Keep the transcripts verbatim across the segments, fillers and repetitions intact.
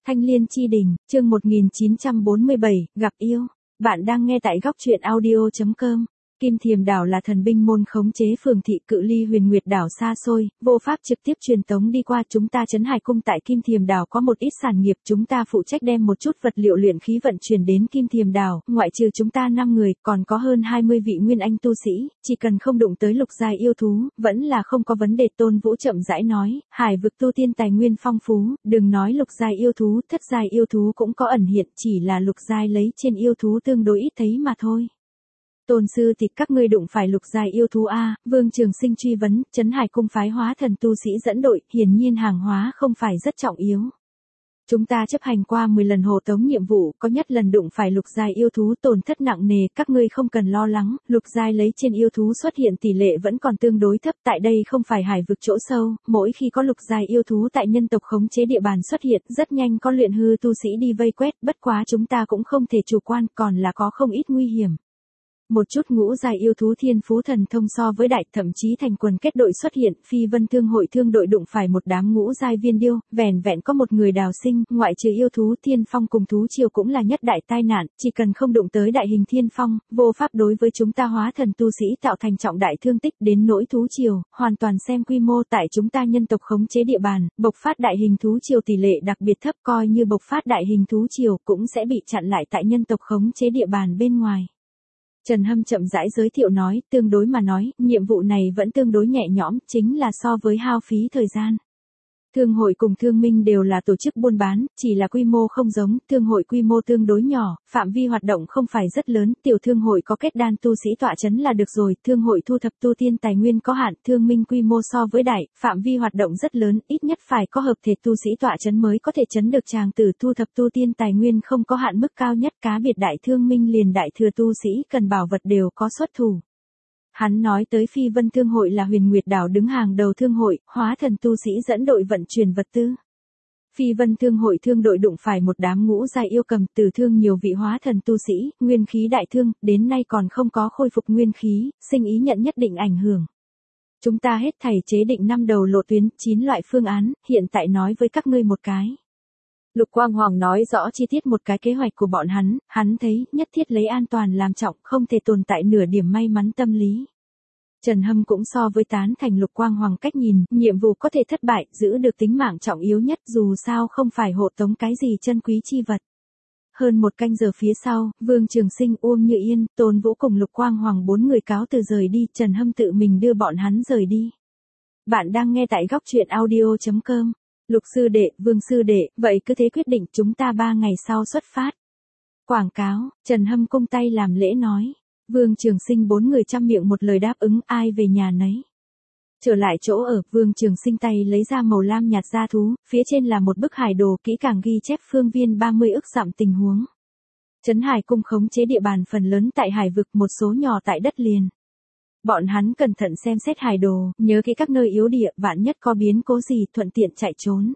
Thanh Liên Chi Đình, chương một nghìn chín trăm bốn mươi bảy, gặp yêu. Bạn đang nghe tại góc truyện audio chấm com. Kim Thiềm Đảo là thần binh môn khống chế phường thị cự ly Huyền Nguyệt Đảo xa xôi, vô pháp trực tiếp truyền tống đi qua. Chúng ta Trấn Hải Cung tại Kim Thiềm Đảo có một ít sản nghiệp, chúng ta phụ trách đem một chút vật liệu luyện khí vận chuyển đến Kim Thiềm Đảo, ngoại trừ chúng ta năm người, còn có hơn hai mươi vị nguyên anh tu sĩ, chỉ cần không đụng tới lục giai yêu thú, vẫn là không có vấn đề. Tôn Vũ chậm rãi nói, hải vực tu tiên tài nguyên phong phú, đừng nói lục giai yêu thú, thất giai yêu thú cũng có ẩn hiện, chỉ là lục giai lấy trên yêu thú tương đối ít thấy mà thôi. Tôn sư thịt các ngươi đụng phải lục giai yêu thú a? Vương Trường Sinh truy vấn. Trấn Hải Cung phái hóa thần tu sĩ dẫn đội, hiển nhiên hàng hóa không phải rất trọng yếu. Chúng ta chấp hành qua mười lần hộ tống nhiệm vụ, có nhất lần đụng phải lục giai yêu thú tổn thất nặng nề, các ngươi không cần lo lắng, lục giai lấy trên yêu thú xuất hiện tỷ lệ vẫn còn tương đối thấp, tại đây không phải hải vực chỗ sâu, mỗi khi có lục giai yêu thú tại nhân tộc khống chế địa bàn xuất hiện, rất nhanh có luyện hư tu sĩ đi vây quét, bất quá chúng ta cũng không thể chủ quan, còn là có không ít nguy hiểm. Một chút ngũ giai yêu thú thiên phú thần thông so với đại, thậm chí thành quần kết đội xuất hiện. Phi Vân Thương hội thương đội đụng phải một đám ngũ giai viên điêu, vẻn vẹn có một người đào sinh, ngoại trừ yêu thú thiên phong cùng thú triều cũng là nhất đại tai nạn, chỉ cần không đụng tới đại hình thiên phong, vô pháp đối với chúng ta hóa thần tu sĩ tạo thành trọng đại thương tích. Đến nỗi thú triều, hoàn toàn xem quy mô, tại chúng ta nhân tộc khống chế địa bàn, bộc phát đại hình thú triều tỷ lệ đặc biệt thấp, coi như bộc phát đại hình thú triều cũng sẽ bị chặn lại tại nhân tộc khống chế địa bàn bên ngoài. Trần Hâm chậm rãi giới thiệu nói, tương đối mà nói, nhiệm vụ này vẫn tương đối nhẹ nhõm, chính là so với hao phí thời gian. Thương hội cùng thương minh đều là tổ chức buôn bán, chỉ là quy mô không giống, thương hội quy mô tương đối nhỏ, phạm vi hoạt động không phải rất lớn, tiểu thương hội có kết đan tu sĩ tọa chấn là được rồi, thương hội thu thập tu tiên tài nguyên có hạn, thương minh quy mô so với đại, phạm vi hoạt động rất lớn, ít nhất phải có hợp thể tu sĩ tọa chấn mới có thể chấn được tràng tử. Thu thập tu tiên tài nguyên không có hạn mức cao nhất, cá biệt đại thương minh liền đại thừa tu sĩ cần bảo vật đều có xuất thủ. Hắn nói tới Phi Vân Thương hội là Huyền Nguyệt Đảo đứng hàng đầu thương hội, hóa thần tu sĩ dẫn đội vận chuyển vật tư. Phi Vân Thương hội thương đội đụng phải một đám ngũ giai yêu cầm, từ thương nhiều vị hóa thần tu sĩ, nguyên khí đại thương, đến nay còn không có khôi phục nguyên khí, sinh ý nhận nhất định ảnh hưởng. Chúng ta hết thảy chế định năm đầu lộ tuyến, chín loại phương án, hiện tại nói với các ngươi một cái. Lục Quang Hoàng nói rõ chi tiết một cái kế hoạch của bọn hắn, hắn thấy, nhất thiết lấy an toàn làm trọng, không thể tồn tại nửa điểm may mắn tâm lý. Trần Hâm cũng so với tán thành Lục Quang Hoàng cách nhìn, nhiệm vụ có thể thất bại, giữ được tính mạng trọng yếu nhất, dù sao không phải hộ tống cái gì chân quý chi vật. Hơn một canh giờ phía sau, Vương Trường Sinh, Uông Như Yên, Tôn Vũ cùng Lục Quang Hoàng bốn người cáo từ rời đi, Trần Hâm tự mình đưa bọn hắn rời đi. Bạn đang nghe tại góc truyện audio chấm com. Lục sư đệ, Vương sư đệ, vậy cứ thế quyết định, chúng ta ba ngày sau xuất phát. Quảng cáo, Trần Hâm cung tay làm lễ nói. Vương Trường Sinh bốn người chăm miệng một lời đáp ứng, ai về nhà nấy. Trở lại chỗ ở, Vương Trường Sinh tay lấy ra màu lam nhạt da thú, phía trên là một bức hải đồ kỹ càng ghi chép phương viên ba mươi ức dặm tình huống. Trấn Hải Cung khống chế địa bàn phần lớn tại hải vực, một số nhỏ tại đất liền. Bọn hắn cẩn thận xem xét hải đồ, nhớ kỹ các nơi yếu địa, vạn nhất có biến cố gì, thuận tiện chạy trốn.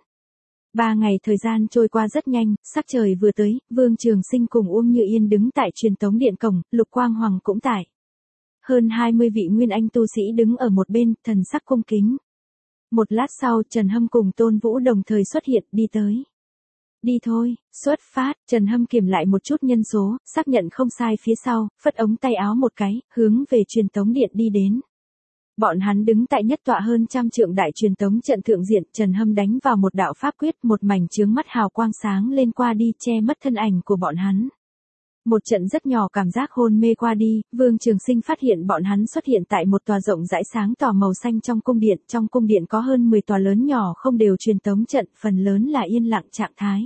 Ba ngày thời gian trôi qua rất nhanh, sắc trời vừa tới, Vương Trường Sinh cùng Uông Như Yên đứng tại truyền tống điện cổng, Lục Quang Hoàng cũng tại. Hơn hai mươi vị nguyên anh tu sĩ đứng ở một bên, thần sắc cung kính. Một lát sau, Trần Hâm cùng Tôn Vũ đồng thời xuất hiện, đi tới. Đi thôi, xuất phát. Trần Hâm kiểm lại một chút nhân số, xác nhận không sai phía sau, phất ống tay áo một cái, hướng về truyền tống điện đi đến. Bọn hắn đứng tại nhất tọa hơn trăm trượng đại truyền tống trận thượng diện, Trần Hâm đánh vào một đạo pháp quyết, một mảnh chướng mắt hào quang sáng lên qua đi, che mất thân ảnh của bọn hắn. Một trận rất nhỏ cảm giác hôn mê qua đi, Vương Trường Sinh phát hiện bọn hắn xuất hiện tại một tòa rộng rãi sáng tỏ màu xanh trong cung điện, trong cung điện có hơn mười tòa lớn nhỏ không đều truyền tống trận, phần lớn là yên lặng trạng thái.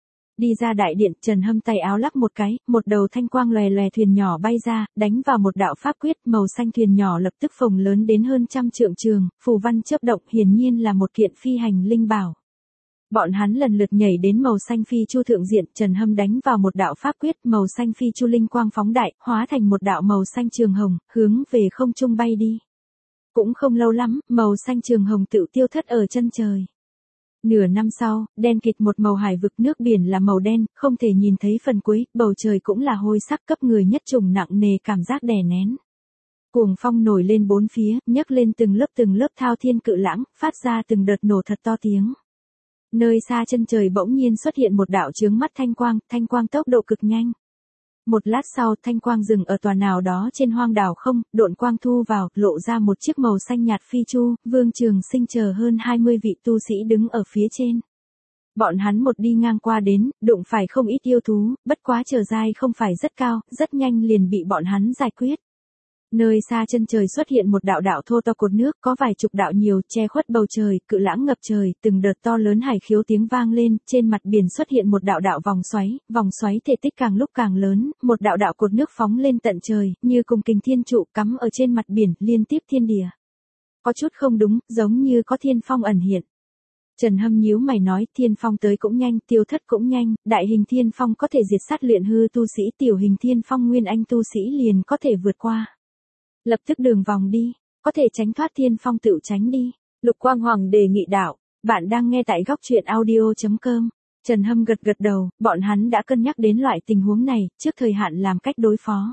Đi ra đại điện, Trần Hâm tay áo lắc một cái, một đầu thanh quang lòe lòe thuyền nhỏ bay ra, đánh vào một đạo pháp quyết, màu xanh thuyền nhỏ lập tức phồng lớn đến hơn trăm trượng trường, phù văn chớp động, hiển nhiên là một kiện phi hành linh bảo. Bọn hắn lần lượt nhảy đến màu xanh phi chu thượng diện, Trần Hâm đánh vào một đạo pháp quyết, màu xanh phi chu linh quang phóng đại, hóa thành một đạo màu xanh trường hồng, hướng về không trung bay đi. Cũng không lâu lắm, màu xanh trường hồng tự tiêu thất ở chân trời. Nửa năm sau, đen kịt một màu hải vực, nước biển là màu đen, không thể nhìn thấy phần cuối, bầu trời cũng là hôi sắc, cấp người nhất trùng nặng nề cảm giác đè nén. Cuồng phong nổi lên bốn phía, nhấc lên từng lớp từng lớp thao thiên cự lãng, phát ra từng đợt nổ thật to tiếng. Nơi xa chân trời bỗng nhiên xuất hiện một đạo chướng mắt thanh quang, thanh quang tốc độ cực nhanh. Một lát sau, thanh quang dừng ở tòa nào đó trên hoang đảo không, độn quang thu vào, lộ ra một chiếc màu xanh nhạt phi chu, Vương Trường Sinh chờ hơn hai mươi vị tu sĩ đứng ở phía trên. Bọn hắn một đi ngang qua đến, đụng phải không ít yêu thú, bất quá trở dai không phải rất cao, rất nhanh liền bị bọn hắn giải quyết. Nơi xa chân trời xuất hiện một đạo đạo thô to cột nước, có vài chục đạo nhiều, che khuất bầu trời, cự lãng ngập trời, từng đợt to lớn hải khiếu tiếng vang lên, trên mặt biển xuất hiện một đạo đạo vòng xoáy, vòng xoáy thể tích càng lúc càng lớn, một đạo đạo cột nước phóng lên tận trời, như cùng kình thiên trụ cắm ở trên mặt biển, liên tiếp thiên địa. Có chút không đúng, giống như có thiên phong ẩn hiện. Trần Hâm nhíu mày nói, thiên phong tới cũng nhanh, tiêu thất cũng nhanh, đại hình thiên phong có thể diệt sát luyện hư tu sĩ, tiểu hình thiên phong nguyên anh tu sĩ liền có thể vượt qua. Lập tức đường vòng đi, có thể tránh thoát thiên phong tự tránh đi. Lục Quang Hoàng đề nghị đạo, bạn đang nghe tại góc truyện audio chấm com. Trần Hâm gật gật đầu, bọn hắn đã cân nhắc đến loại tình huống này, trước thời hạn làm cách đối phó.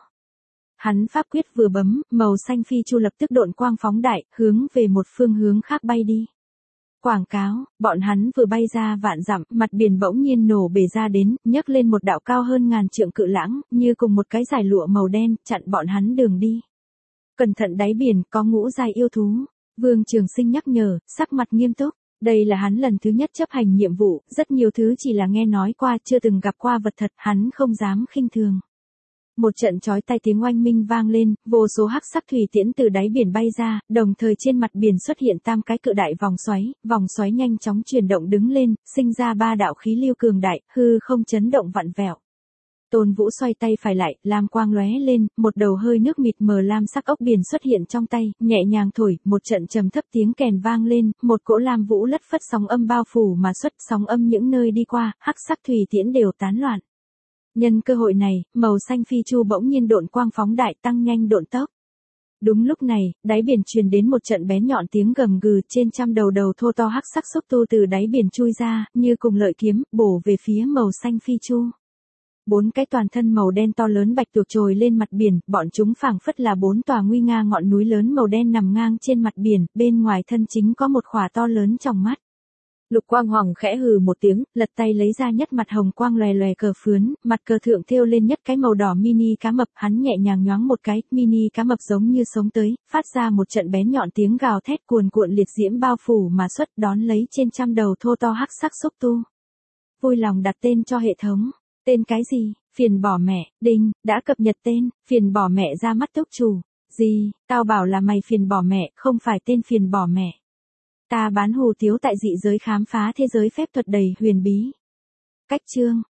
Hắn pháp quyết vừa bấm, màu xanh phi chu lập tức độn quang phóng đại, hướng về một phương hướng khác bay đi. Quảng cáo, bọn hắn vừa bay ra vạn dặm, mặt biển bỗng nhiên nổ bể ra đến, nhấc lên một đạo cao hơn ngàn trượng cự lãng, như cùng một cái dải lụa màu đen, chặn bọn hắn đường đi. Cẩn thận đáy biển có ngũ giai yêu thú. Vương Trường Sinh nhắc nhở, sắc mặt nghiêm túc. Đây là hắn lần thứ nhất chấp hành nhiệm vụ, rất nhiều thứ chỉ là nghe nói qua, chưa từng gặp qua vật thật, hắn không dám khinh thường. Một trận chói tai tiếng oanh minh vang lên, vô số hắc sắc thủy tiễn từ đáy biển bay ra, đồng thời trên mặt biển xuất hiện tam cái cự đại vòng xoáy, vòng xoáy nhanh chóng chuyển động đứng lên, sinh ra ba đạo khí lưu cường đại, hư không chấn động vặn vẹo. Tôn Vũ xoay tay phải lại, lam quang lóe lên, một đầu hơi nước mịt mờ lam sắc ốc biển xuất hiện trong tay, nhẹ nhàng thổi, một trận trầm thấp tiếng kèn vang lên, một cỗ lam vũ lất phất sóng âm bao phủ mà xuất, sóng âm những nơi đi qua, hắc sắc thủy tiễn đều tán loạn. Nhân cơ hội này, màu xanh phi chu bỗng nhiên độn quang phóng đại, tăng nhanh độn tốc. Đúng lúc này, đáy biển truyền đến một trận bén nhọn tiếng gầm gừ, trên trăm đầu đầu thô to hắc sắc xúc tu từ đáy biển chui ra, như cùng lợi kiếm, bổ về phía màu xanh phi chu. Bốn cái toàn thân màu đen to lớn bạch tuộc trồi lên mặt biển, bọn chúng phảng phất là bốn tòa nguy nga ngọn núi lớn màu đen nằm ngang trên mặt biển, bên ngoài thân chính có một khỏa to lớn trong mắt. Lục Quang Hoàng khẽ hừ một tiếng, lật tay lấy ra nhất mặt hồng quang lòe lòe cờ phướn, mặt cờ thượng thêu lên nhất cái màu đỏ mini cá mập, hắn nhẹ nhàng nhoáng một cái, mini cá mập giống như sống tới, phát ra một trận bén nhọn tiếng gào thét cuồn cuộn liệt diễm bao phủ mà xuất, đón lấy trên trăm đầu thô to hắc sắc xúc tu. Vui lòng đặt tên cho hệ thống. Tên cái gì? Phiền bỏ mẹ, đinh, đã cập nhật tên, phiền bỏ mẹ ra mắt túc chủ. Gì, tao bảo là mày phiền bỏ mẹ, không phải tên phiền bỏ mẹ. Ta bán hủ tiếu tại dị giới khám phá thế giới phép thuật đầy huyền bí. Cách chương.